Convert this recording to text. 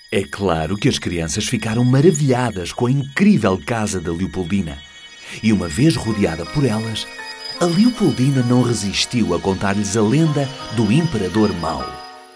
É claro que as crianças ficaram maravilhadas com a incrível casa da Leopoldina. E uma vez rodeada por elas, a Leopoldina não resistiu a contar-lhes a lenda do Imperador Mau.